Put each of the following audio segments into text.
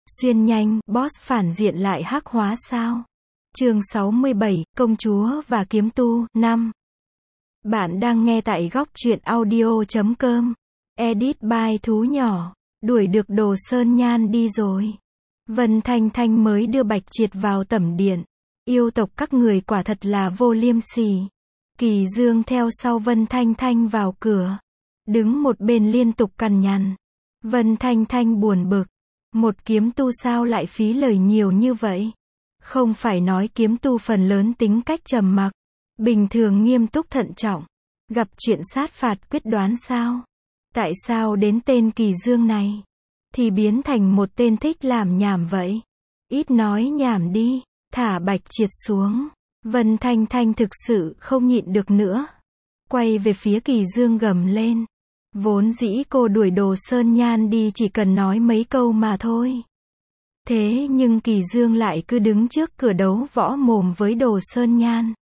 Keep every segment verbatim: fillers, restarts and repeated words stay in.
Xuyên nhanh, boss phản diện lại hắc hóa sao? Chương sáu mươi bảy, Công chúa và kiếm tu, năm. Bạn đang nghe tại góc truyện audio chấm com. Edit by Thú Nhỏ. Đuổi được Đồ Sơn Nhan đi rồi. Vân Thanh Thanh mới đưa Bạch Triệt vào tẩm điện. Yêu tộc các người quả thật là vô liêm sỉ. Kỳ Dương theo sau Vân Thanh Thanh vào cửa. Đứng một bên liên tục cằn nhằn. Vân Thanh Thanh buồn bực. Một kiếm tu sao lại phí lời nhiều như vậy? Không phải nói kiếm tu phần lớn tính cách trầm mặc, bình thường nghiêm túc thận trọng, gặp chuyện sát phạt quyết đoán sao? Tại sao đến tên Kỳ Dương này thì biến thành một tên thích làm nhảm vậy? Ít nói nhảm đi, thả Bạch Triệt xuống. Vân Thanh Thanh thực sự không nhịn được nữa, quay về phía Kỳ Dương gầm lên. Vốn dĩ cô đuổi Đồ Sơn Nhan đi chỉ cần nói mấy câu mà thôi. Thế nhưng Kỳ Dương lại cứ đứng trước cửa đấu võ mồm với Đồ Sơn Nhan.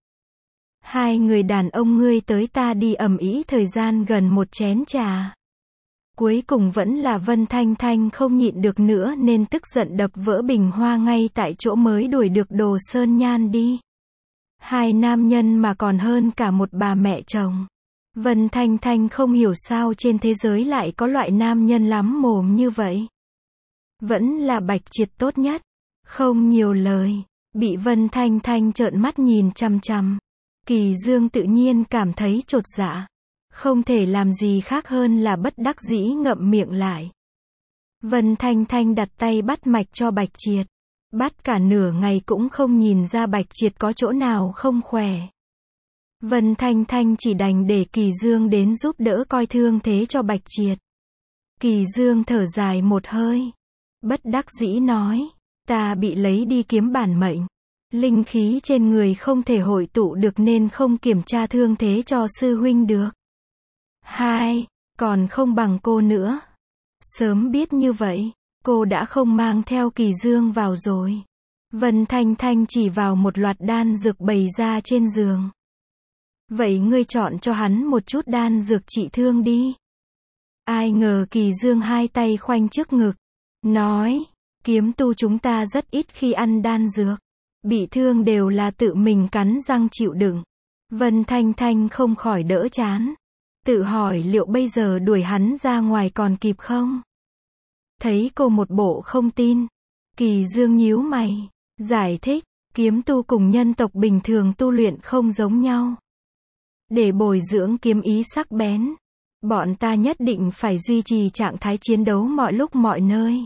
Hai người đàn ông ngươi tới ta đi ầm ĩ thời gian gần một chén trà. Cuối cùng vẫn là Vân Thanh Thanh không nhịn được nữa nên tức giận đập vỡ bình hoa ngay tại chỗ mới đuổi được Đồ Sơn Nhan đi. Hai nam nhân mà còn hơn cả một bà mẹ chồng. Vân Thanh Thanh không hiểu sao trên thế giới lại có loại nam nhân lắm mồm như vậy. Vẫn là Bạch Triệt tốt nhất. Không nhiều lời. Bị Vân Thanh Thanh trợn mắt nhìn chằm chằm. Kỳ Dương tự nhiên cảm thấy chột dạ. Không thể làm gì khác hơn là bất đắc dĩ ngậm miệng lại. Vân Thanh Thanh đặt tay bắt mạch cho Bạch Triệt. Bắt cả nửa ngày cũng không nhìn ra Bạch Triệt có chỗ nào không khỏe. Vân Thanh Thanh chỉ đành để Kỳ Dương đến giúp đỡ coi thương thế cho Bạch Triệt. Kỳ Dương thở dài một hơi. Bất đắc dĩ nói, ta bị lấy đi kiếm bản mệnh. Linh khí trên người không thể hội tụ được nên không kiểm tra thương thế cho sư huynh được. Hai, còn không bằng cô nữa. Sớm biết như vậy, cô đã không mang theo Kỳ Dương vào rồi. Vân Thanh Thanh chỉ vào một loạt đan dược bày ra trên giường. Vậy ngươi chọn cho hắn một chút đan dược trị thương đi. Ai ngờ Kỳ Dương hai tay khoanh trước ngực. Nói, kiếm tu chúng ta rất ít khi ăn đan dược. Bị thương đều là tự mình cắn răng chịu đựng. Vân Thanh Thanh không khỏi đỡ chán. Tự hỏi liệu bây giờ đuổi hắn ra ngoài còn kịp không? Thấy cô một bộ không tin. Kỳ Dương nhíu mày. Giải thích, kiếm tu cùng nhân tộc bình thường tu luyện không giống nhau. Để bồi dưỡng kiếm ý sắc bén, bọn ta nhất định phải duy trì trạng thái chiến đấu mọi lúc mọi nơi.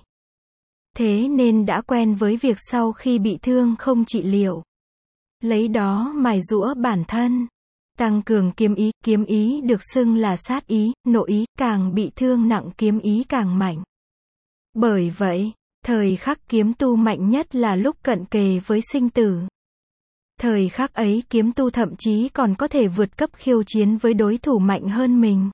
Thế nên đã quen với việc sau khi bị thương không trị liệu. Lấy đó mài giũa bản thân. Tăng cường kiếm ý, kiếm ý được xưng là sát ý, nội ý, càng bị thương nặng kiếm ý càng mạnh. Bởi vậy, thời khắc kiếm tu mạnh nhất là lúc cận kề với sinh tử. Thời khắc ấy kiếm tu thậm chí còn có thể vượt cấp khiêu chiến với đối thủ mạnh hơn mình.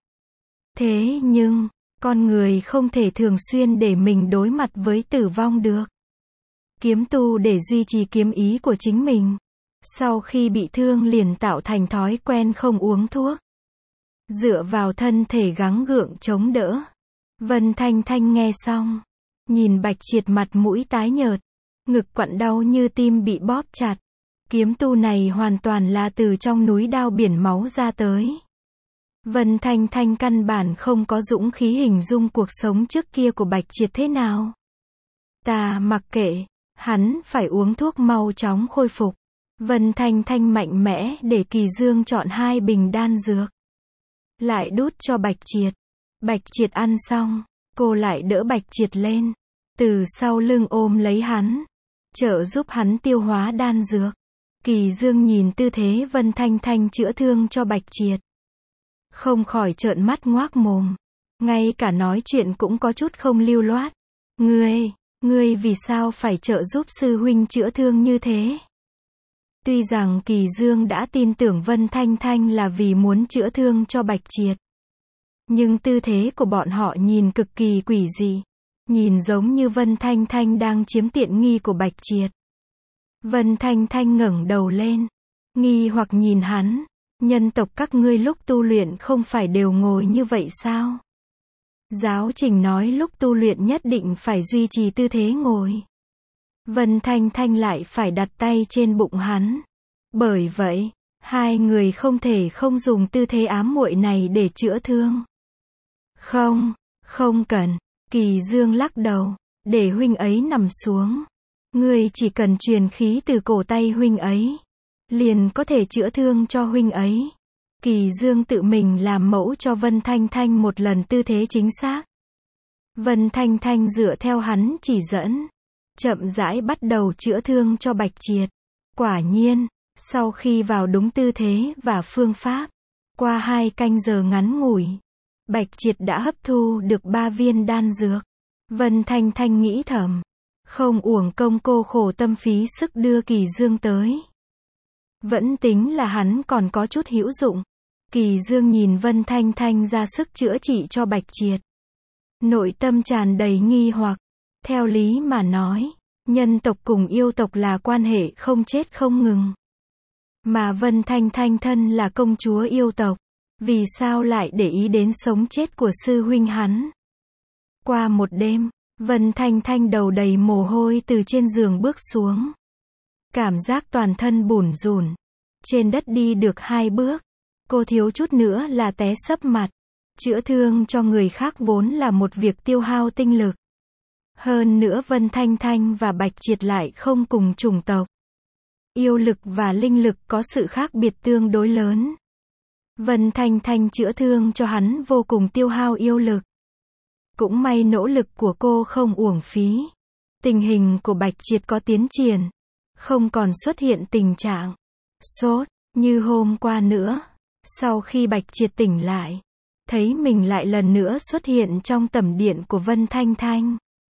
Thế nhưng, con người không thể thường xuyên để mình đối mặt với tử vong được. Kiếm tu để duy trì kiếm ý của chính mình. Sau khi bị thương liền tạo thành thói quen không uống thuốc. Dựa vào thân thể gắng gượng chống đỡ. Vân Thanh Thanh nghe xong. Nhìn Bạch Triệt mặt mũi tái nhợt. Ngực quặn đau như tim bị bóp chặt. Kiếm tu này hoàn toàn là từ trong núi đao biển máu ra tới. Vân Thanh Thanh căn bản không có dũng khí hình dung cuộc sống trước kia của Bạch Triệt thế nào. Ta mặc kệ, hắn phải uống thuốc mau chóng khôi phục. Vân Thanh Thanh mạnh mẽ để Kỳ Dương chọn hai bình đan dược. Lại đút cho Bạch Triệt. Bạch Triệt ăn xong, cô lại đỡ Bạch Triệt lên. Từ sau lưng ôm lấy hắn. Trợ giúp hắn tiêu hóa đan dược. Kỳ Dương nhìn tư thế Vân Thanh Thanh chữa thương cho Bạch Triệt. Không khỏi trợn mắt ngoác mồm. Ngay cả nói chuyện cũng có chút không lưu loát. Ngươi, ngươi vì sao phải trợ giúp sư huynh chữa thương như thế? Tuy rằng Kỳ Dương đã tin tưởng Vân Thanh Thanh là vì muốn chữa thương cho Bạch Triệt. Nhưng tư thế của bọn họ nhìn cực kỳ quỷ dị. Nhìn giống như Vân Thanh Thanh đang chiếm tiện nghi của Bạch Triệt. Vân Thanh Thanh ngẩng đầu lên. Nghi hoặc nhìn hắn. Nhân tộc các ngươi lúc tu luyện không phải đều ngồi như vậy sao? Giáo trình nói lúc tu luyện nhất định phải duy trì tư thế ngồi. Vân Thanh Thanh lại phải đặt tay trên bụng hắn. Bởi vậy, hai người không thể không dùng tư thế ám muội này để chữa thương. Không, không cần. Kỳ Dương lắc đầu, để huynh ấy nằm xuống. Ngươi chỉ cần truyền khí từ cổ tay huynh ấy, liền có thể chữa thương cho huynh ấy. Kỳ Dương tự mình làm mẫu cho Vân Thanh Thanh một lần tư thế chính xác. Vân Thanh Thanh dựa theo hắn chỉ dẫn, chậm rãi bắt đầu chữa thương cho Bạch Triệt. Quả nhiên, sau khi vào đúng tư thế và phương pháp, qua hai canh giờ ngắn ngủi, Bạch Triệt đã hấp thu được ba viên đan dược. Vân Thanh Thanh nghĩ thầm, không uổng công cô khổ tâm phí sức đưa Kỳ Dương tới. Vẫn tính là hắn còn có chút hữu dụng. Kỳ Dương nhìn Vân Thanh Thanh ra sức chữa trị cho Bạch Triệt, nội tâm tràn đầy nghi hoặc. Theo lý mà nói, nhân tộc cùng yêu tộc là quan hệ không chết không ngừng. Mà Vân Thanh Thanh thân là công chúa yêu tộc, vì sao lại để ý đến sống chết của sư huynh hắn? Qua một đêm, Vân Thanh Thanh đầu đầy mồ hôi từ trên giường bước xuống. Cảm giác toàn thân bủn rủn. Trên đất đi được hai bước, cô thiếu chút nữa là té sấp mặt. Chữa thương cho người khác vốn là một việc tiêu hao tinh lực. Hơn nữa Vân Thanh Thanh và Bạch Triệt lại không cùng chủng tộc. Yêu lực và linh lực có sự khác biệt tương đối lớn. Vân Thanh Thanh chữa thương cho hắn vô cùng tiêu hao yêu lực. Cũng may nỗ lực của cô không uổng phí. Tình hình của Bạch Triệt có tiến triển, không còn xuất hiện tình trạng sốt như hôm qua nữa. Sau khi Bạch Triệt tỉnh lại, thấy mình lại lần nữa xuất hiện trong tẩm điện của Vân Thanh Thanh.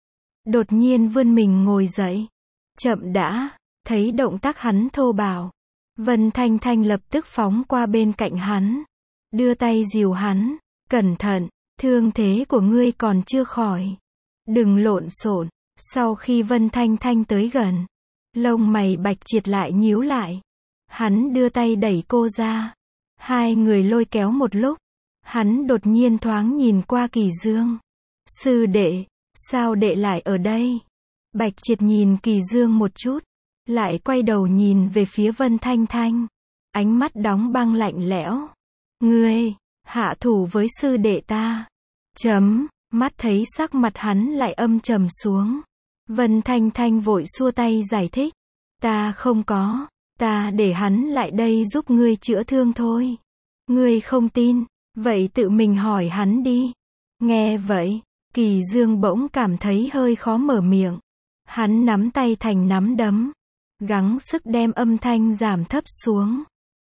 Đột nhiên vươn mình ngồi dậy. Chậm đã, thấy động tác hắn thô bạo. Vân Thanh Thanh lập tức phóng qua bên cạnh hắn, đưa tay dìu hắn, cẩn thận, thương thế của ngươi còn chưa khỏi. Đừng lộn xộn. Sau khi Vân Thanh Thanh tới gần, lông mày Bạch Triệt lại nhíu lại. Hắn đưa tay đẩy cô ra. Hai người lôi kéo một lúc. Hắn đột nhiên thoáng nhìn qua Kỳ Dương. Sư đệ, sao đệ lại ở đây? Bạch Triệt nhìn Kỳ Dương một chút, lại quay đầu nhìn về phía Vân Thanh Thanh. Ánh mắt đóng băng lạnh lẽo. Ngươi, hạ thủ với sư đệ ta. Chấm, mắt thấy sắc mặt hắn lại âm trầm xuống. Vân Thanh Thanh vội xua tay giải thích. Ta không có, ta để hắn lại đây giúp ngươi chữa thương thôi. Ngươi không tin, vậy tự mình hỏi hắn đi. Nghe vậy, Kỳ Dương bỗng cảm thấy hơi khó mở miệng. Hắn nắm tay thành nắm đấm, gắng sức đem âm thanh giảm thấp xuống.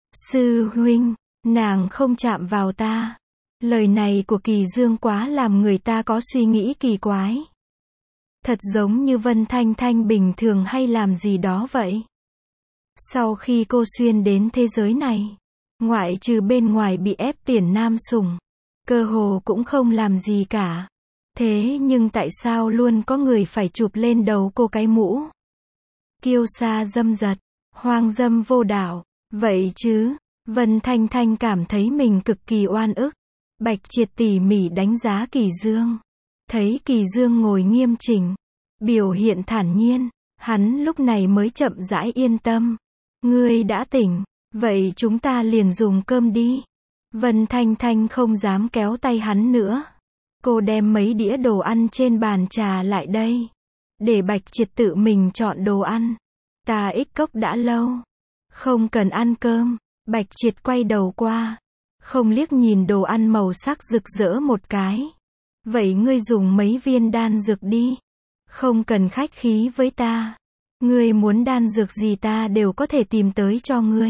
Sư huynh, nàng không chạm vào ta. Lời này của Kỳ Dương quá làm người ta có suy nghĩ kỳ quái. Thật giống như Vân Thanh Thanh bình thường hay làm gì đó vậy. Sau khi cô xuyên đến thế giới này, ngoại trừ bên ngoài bị ép tiền nam sủng, cơ hồ cũng không làm gì cả. Thế nhưng tại sao luôn có người phải chụp lên đầu cô cái mũ? Kiêu sa dâm dật, hoang dâm vô đạo. Vậy chứ, Vân Thanh Thanh cảm thấy mình cực kỳ oan ức. Bạch Triệt tỉ mỉ đánh giá Kỳ Dương. Thấy Kỳ Dương ngồi nghiêm chỉnh, biểu hiện thản nhiên, hắn lúc này mới chậm rãi yên tâm. Ngươi đã tỉnh, vậy chúng ta liền dùng cơm đi. Vân Thanh Thanh không dám kéo tay hắn nữa. Cô đem mấy đĩa đồ ăn trên bàn trà lại đây, để Bạch Triệt tự mình chọn đồ ăn. Ta ích cốc đã lâu, không cần ăn cơm. Bạch Triệt quay đầu qua, không liếc nhìn đồ ăn màu sắc rực rỡ một cái. Vậy ngươi dùng mấy viên đan dược đi. Không cần khách khí với ta. Ngươi muốn đan dược gì ta đều có thể tìm tới cho ngươi.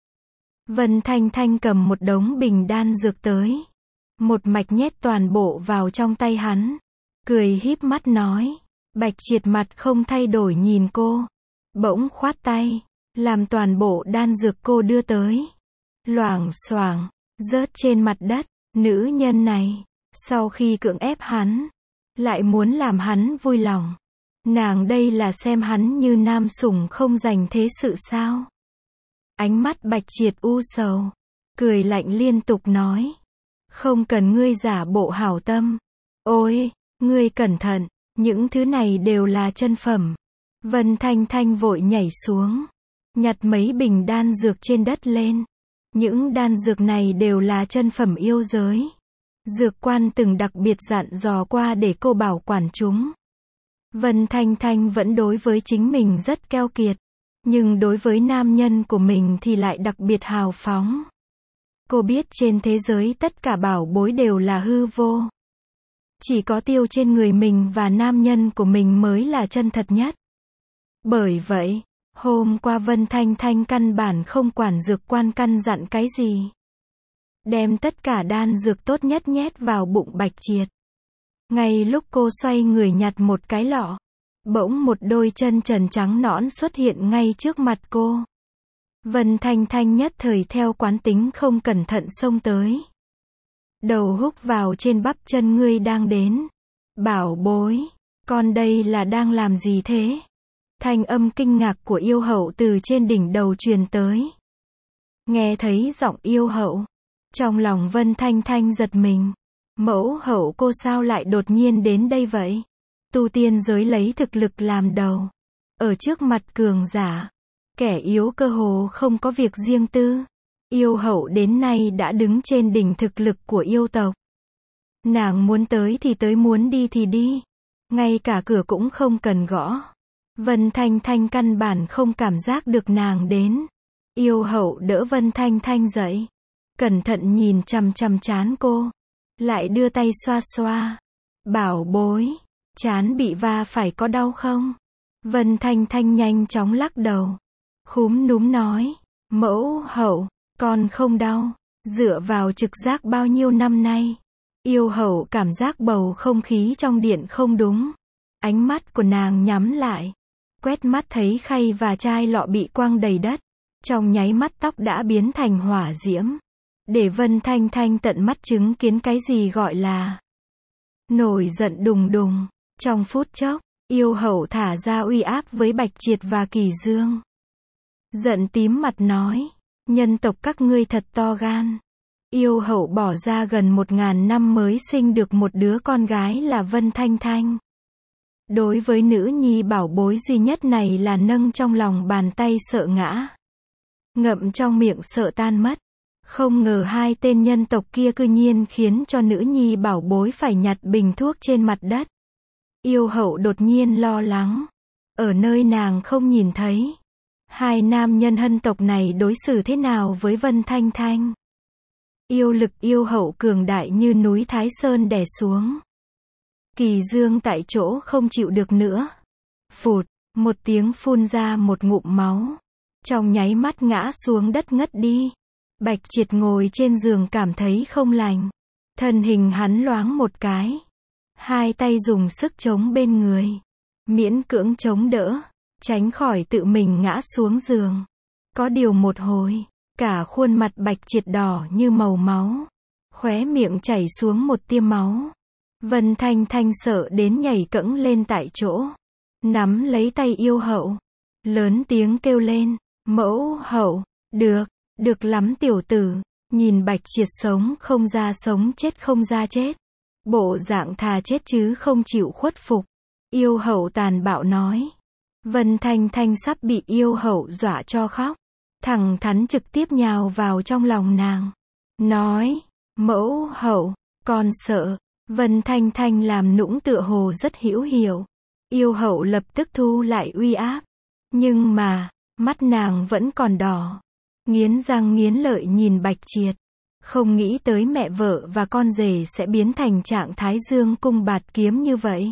Vân Thanh Thanh cầm một đống bình đan dược tới. Một mạch nhét toàn bộ vào trong tay hắn. Cười híp mắt nói. Bạch Triệt mặt không thay đổi nhìn cô. Bỗng khoát tay, làm toàn bộ đan dược cô đưa tới. Loảng xoảng, rớt trên mặt đất. Nữ nhân này, sau khi cưỡng ép hắn, lại muốn làm hắn vui lòng. Nàng đây là xem hắn như nam sủng không dành thế sự sao? Ánh mắt Bạch Triệt u sầu, cười lạnh liên tục nói. Không cần ngươi giả bộ hảo tâm. Ôi, ngươi cẩn thận, những thứ này đều là chân phẩm. Vân Thanh Thanh vội nhảy xuống, nhặt mấy bình đan dược trên đất lên. Những đan dược này đều là chân phẩm yêu giới. Dược quan từng đặc biệt dặn dò qua để cô bảo quản chúng. Vân Thanh Thanh vẫn đối với chính mình rất keo kiệt, nhưng đối với nam nhân của mình thì lại đặc biệt hào phóng. Cô biết trên thế giới tất cả bảo bối đều là hư vô. Chỉ có tiêu trên người mình và nam nhân của mình mới là chân thật nhất. Bởi vậy, hôm qua Vân Thanh Thanh căn bản không quản dược quan căn dặn cái gì. Đem tất cả đan dược tốt nhất nhét vào bụng Bạch Triệt. Ngay lúc cô xoay người nhặt một cái lọ, bỗng một đôi chân trần trắng nõn xuất hiện ngay trước mặt cô. Vân Thanh Thanh nhất thời theo quán tính không cẩn thận xông tới. Đầu húc vào trên bắp chân ngươi đang đến. Bảo bối, con đây là đang làm gì thế? Thanh âm kinh ngạc của yêu hậu từ trên đỉnh đầu truyền tới. Nghe thấy giọng yêu hậu, trong lòng Vân Thanh Thanh giật mình. Mẫu hậu cô sao lại đột nhiên đến đây vậy? Tu tiên giới lấy thực lực làm đầu. Ở trước mặt cường giả, kẻ yếu cơ hồ không có việc riêng tư. Yêu hậu đến nay đã đứng trên đỉnh thực lực của yêu tộc. Nàng muốn tới thì tới, muốn đi thì đi. Ngay cả cửa cũng không cần gõ. Vân Thanh Thanh căn bản không cảm giác được nàng đến. Yêu hậu đỡ Vân Thanh Thanh dậy, cẩn thận nhìn chằm chằm trán cô, lại đưa tay xoa xoa. Bảo bối, trán bị va phải có đau không? Vân Thanh Thanh nhanh chóng lắc đầu, khúm núm nói, mẫu hậu, con không đau. Dựa vào trực giác bao nhiêu năm nay, yêu hậu cảm giác bầu không khí trong điện không đúng. Ánh mắt của nàng nhắm lại, quét mắt thấy khay và chai lọ bị quăng đầy đất. Trong nháy mắt tóc đã biến thành hỏa diễm. Để Vân Thanh Thanh tận mắt chứng kiến cái gì gọi là nổi giận đùng đùng. Trong phút chốc, yêu hậu thả ra uy áp với Bạch Triệt và Kỳ Dương. Giận tím mặt nói, nhân tộc các ngươi thật to gan. Yêu hậu bỏ ra gần một ngàn năm mới sinh được một đứa con gái là Vân Thanh Thanh. Đối với nữ nhi bảo bối duy nhất này là nâng trong lòng bàn tay sợ ngã. Ngậm trong miệng sợ tan mất. Không ngờ hai tên nhân tộc kia cư nhiên khiến cho nữ nhi bảo bối phải nhặt bình thuốc trên mặt đất. Yêu hậu đột nhiên lo lắng. Ở nơi nàng không nhìn thấy, hai nam nhân hân tộc này đối xử thế nào với Vân Thanh Thanh. Yêu lực yêu hậu cường đại như núi Thái Sơn đè xuống. Kỳ Dương tại chỗ không chịu được nữa. Phụt, một tiếng phun ra một ngụm máu. Trong nháy mắt ngã xuống đất ngất đi. Bạch Triệt ngồi trên giường cảm thấy không lành. Thân hình hắn loáng một cái. Hai tay dùng sức chống bên người. Miễn cưỡng chống đỡ, tránh khỏi tự mình ngã xuống giường. Có điều một hồi, cả khuôn mặt Bạch Triệt đỏ như màu máu. Khóe miệng chảy xuống một tia máu. Vân Thanh Thanh sợ đến nhảy cẫng lên tại chỗ. Nắm lấy tay yêu hậu. Lớn tiếng kêu lên, mẫu hậu, được, được lắm tiểu tử. Nhìn Bạch Triệt sống không ra sống chết không ra chết. Bộ dạng thà chết chứ không chịu khuất phục. Yêu hậu tàn bạo nói. Vân Thanh Thanh sắp bị yêu hậu dọa cho khóc. Thẳng thắn trực tiếp nhào vào trong lòng nàng. Nói, mẫu hậu, con sợ. Vân Thanh Thanh làm nũng tựa hồ rất hữu hiểu. Yêu hậu lập tức thu lại uy áp. Nhưng mà, mắt nàng vẫn còn đỏ. Nghiến răng nghiến lợi nhìn Bạch Triệt. Không nghĩ tới mẹ vợ và con rể sẽ biến thành trạng thái dương cung bạt kiếm như vậy.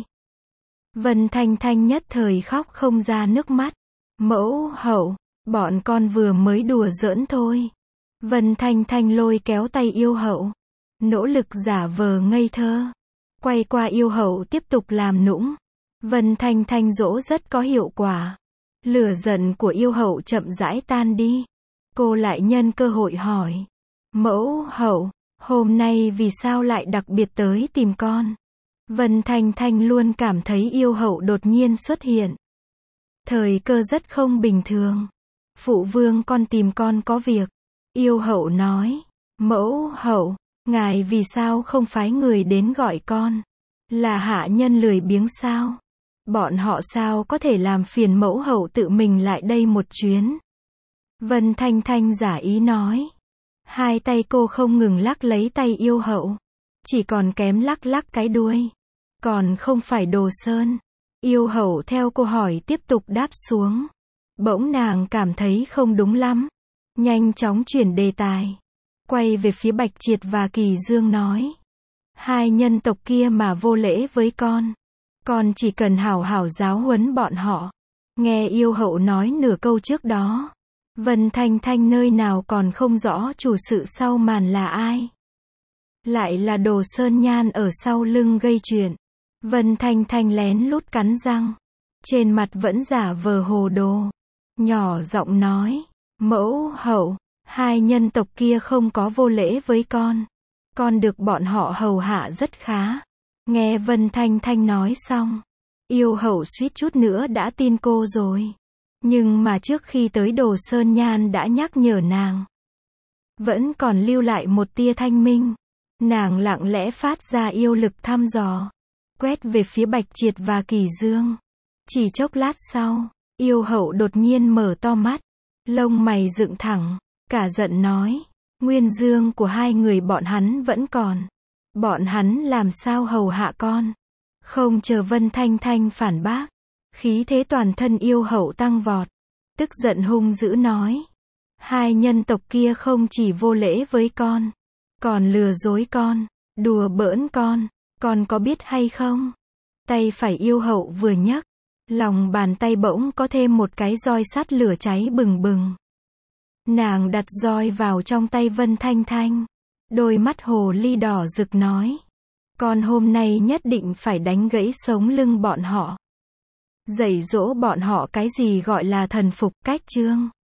Vân Thanh Thanh nhất thời khóc không ra nước mắt. Mẫu hậu, bọn con vừa mới đùa giỡn thôi. Vân Thanh Thanh lôi kéo tay yêu hậu. Nỗ lực giả vờ ngây thơ. Quay qua yêu hậu tiếp tục làm nũng. Vân Thanh Thanh dỗ rất có hiệu quả. Lửa giận của yêu hậu chậm rãi tan đi. Cô lại nhân cơ hội hỏi. Mẫu hậu, hôm nay vì sao lại đặc biệt tới tìm con? Vân Thanh Thanh luôn cảm thấy yêu hậu đột nhiên xuất hiện. Thời cơ rất không bình thường. Phụ vương con tìm con có việc. Yêu hậu nói. Mẫu hậu, ngài vì sao không phái người đến gọi con? Là hạ nhân lười biếng sao? Bọn họ sao có thể làm phiền mẫu hậu tự mình lại đây một chuyến? Vân Thanh Thanh giả ý nói. Hai tay cô không ngừng lắc lấy tay yêu hậu. Chỉ còn kém lắc lắc cái đuôi. Còn không phải Đồ Sơn. Yêu hậu theo cô hỏi tiếp tục đáp xuống. Bỗng nàng cảm thấy không đúng lắm. Nhanh chóng chuyển đề tài. Quay về phía Bạch Triệt và Kỳ Dương nói. Hai nhân tộc kia mà vô lễ với con. Con chỉ cần hảo hảo giáo huấn bọn họ. Nghe yêu hậu nói nửa câu trước đó. Vân Thanh Thanh nơi nào còn không rõ chủ sự sau màn là ai. Lại là Đồ Sơn Nhan ở sau lưng gây chuyện. Vân Thanh Thanh lén lút cắn răng. Trên mặt vẫn giả vờ hồ đồ. Nhỏ giọng nói. Mẫu hậu, hai nhân tộc kia không có vô lễ với con. Con được bọn họ hầu hạ rất khá. Nghe Vân Thanh Thanh nói xong. Yêu hậu suýt chút nữa đã tin cô rồi. Nhưng mà trước khi tới Đồ Sơn Nhan đã nhắc nhở nàng. Vẫn còn lưu lại một tia thanh minh. Nàng lặng lẽ phát ra yêu lực thăm dò. Quét về phía Bạch Triệt và Kỳ Dương. Chỉ chốc lát sau, yêu hậu đột nhiên mở to mắt. Lông mày dựng thẳng. Cả giận nói. Nguyên dương của hai người bọn hắn vẫn còn. Bọn hắn làm sao hầu hạ con. Không chờ Vân Thanh Thanh phản bác. Khí thế toàn thân yêu hậu tăng vọt. Tức giận hung dữ nói. Hai nhân tộc kia không chỉ vô lễ với con. Còn lừa dối con. Đùa bỡn con. Con có biết hay không? Tay phải yêu hậu vừa nhấc. Lòng bàn tay bỗng có thêm một cái roi sắt lửa cháy bừng bừng. Nàng đặt roi vào trong tay Vân Thanh Thanh. Đôi mắt hồ ly đỏ rực nói. Con hôm nay nhất định phải đánh gãy sống lưng bọn họ. Dạy dỗ bọn họ cái gì gọi là thần phục cách chương.